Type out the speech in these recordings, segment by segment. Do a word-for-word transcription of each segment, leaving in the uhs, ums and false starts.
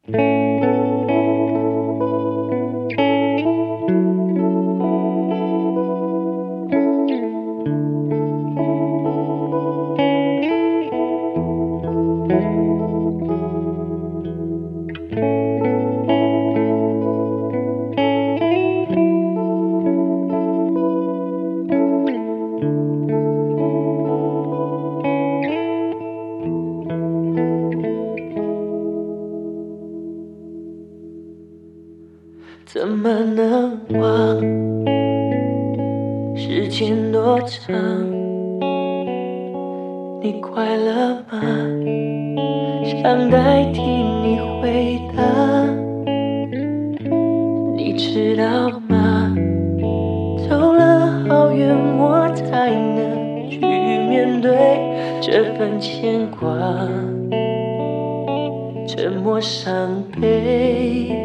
怎么能忘？时间多长？你快乐吗？想代替你回答。你知道吗？走了好远，我才能去面对这份牵挂，沉默伤悲。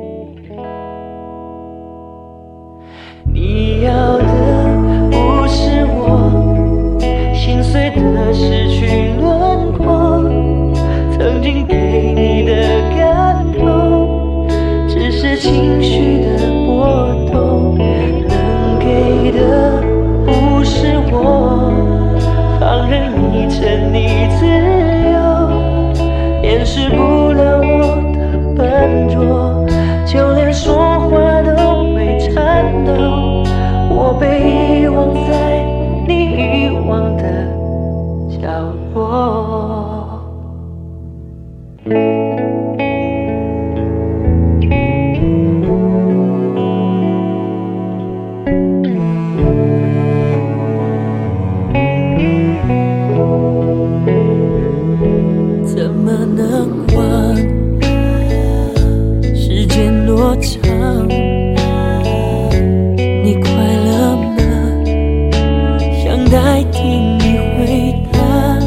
你要的不是我心碎的失去轮廓，曾经给你的感动，只是情绪的波动。能给的不是我放任你沉溺自由，掩饰不了我的笨拙，就连说话都会颤抖。我被遗忘在你遗忘的角落。怎么能忘？时间多长？你快乐吗？想代替你回答。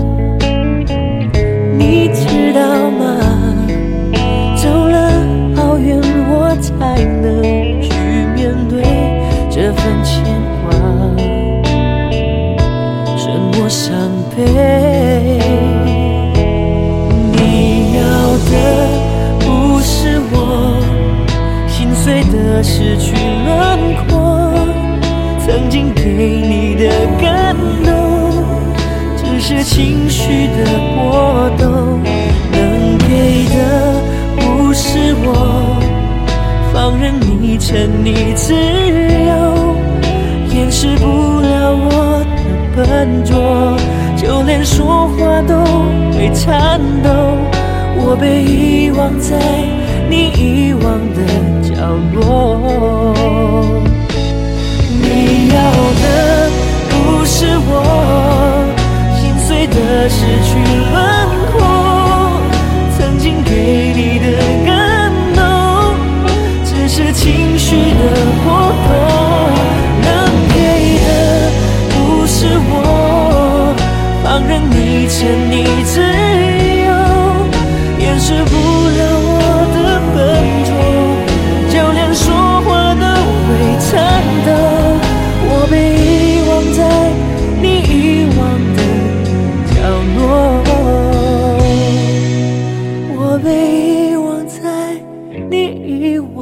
你知道吗？走了好远，我才能去面对这份牵挂，沉默伤悲。你要的不是我心碎的失去轮廓，曾经给你的感动，只是情绪的波动。能给的不是我放任你沉溺自由，掩饰不了我的笨拙，就连说话都会颤抖。我被遗忘在你遗忘的角落。你要的不是我心碎的失去轮廓，曾经给你的感动，只是情绪的波动。能给的不是我放任你沉溺自由，掩饰不了我的笨拙，就连说话都会颤抖。我被遗忘在你遗忘的角落，我被遗忘在你遗忘